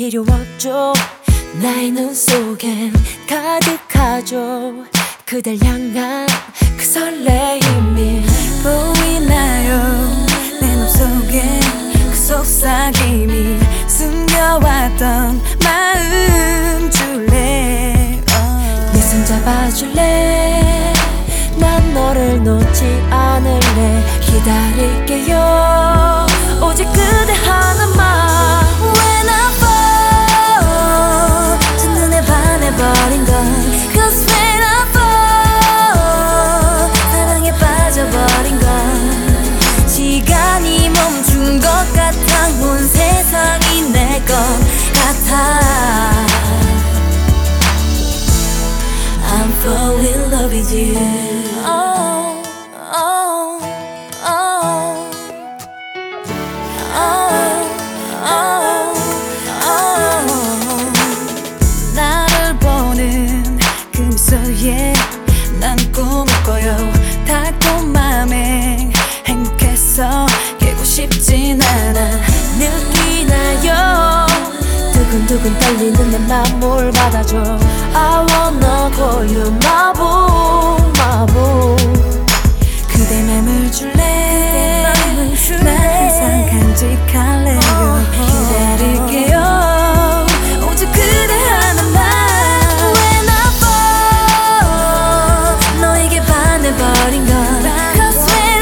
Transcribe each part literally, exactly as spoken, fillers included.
필요 없죠. 나의 눈 속엔 가득하죠. 그댈 향한 그 설레임이 보이나요? 내 맘속에 그 속삭임이 숨겨왔던 마음 줄래. 내 손 잡아줄래. 난 너를 놓지 않을래. 기다릴게요. 오직 그대 하나만. When I fall, 첫눈에 반해버린 건 Cause when I fall, 사랑에 빠져버린 건 시간이 멈춘 것 같아. 온 세상이 내 것 같아. I'm falling in love with you. Oh, oh, oh, oh, oh, oh. 나를 보는 그 미소에 난 꿈을 꿔요. 달콤함에 행복해서 깨고 싶진 않아. 느끼나요? 두근두근 떨리는 내 맘을 받아줘. I wanna call you 마보 마보. 그대 맘을 줄래. 난 항상 간직할래요. 기다릴게요. 오직 그대 하나만. When I fall, 너에게 반해버린 건 Cause when I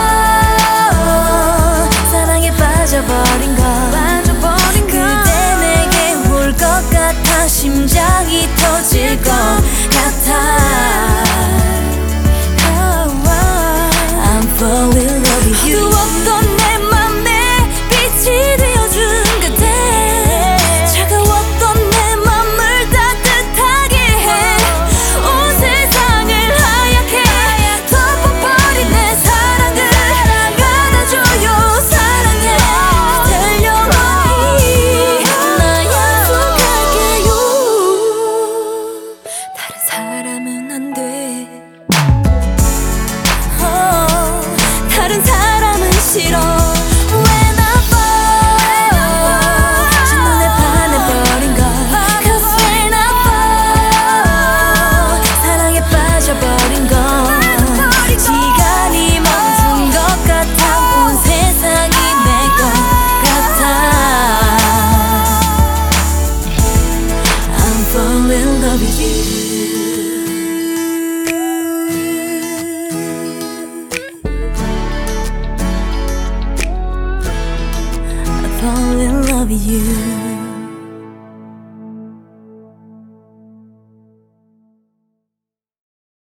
fall, 사랑에 빠져버린 건 그대 내게 올 것 같아. 심장이 터질 것 같아. I'm falling in love with you. 두었던 내 맘에 빛이 되어준 그대. 차가웠던 내 맘을 따뜻하게 해. 온 세상을 하얗게 덮어버린 내 사랑을 받아줘요. 사랑해. 그댈 영원히 나 약속할게요. 다른 사람은 안 돼. 다른 사람은 싫어. When I fall, 첫눈에 반해버린 건 Cause when I fall, 사랑에 빠져버린 건 시간이 멈춘 것 같아. 온 세상이 내 것 같아. I'm falling in love with you. Fall in love with you.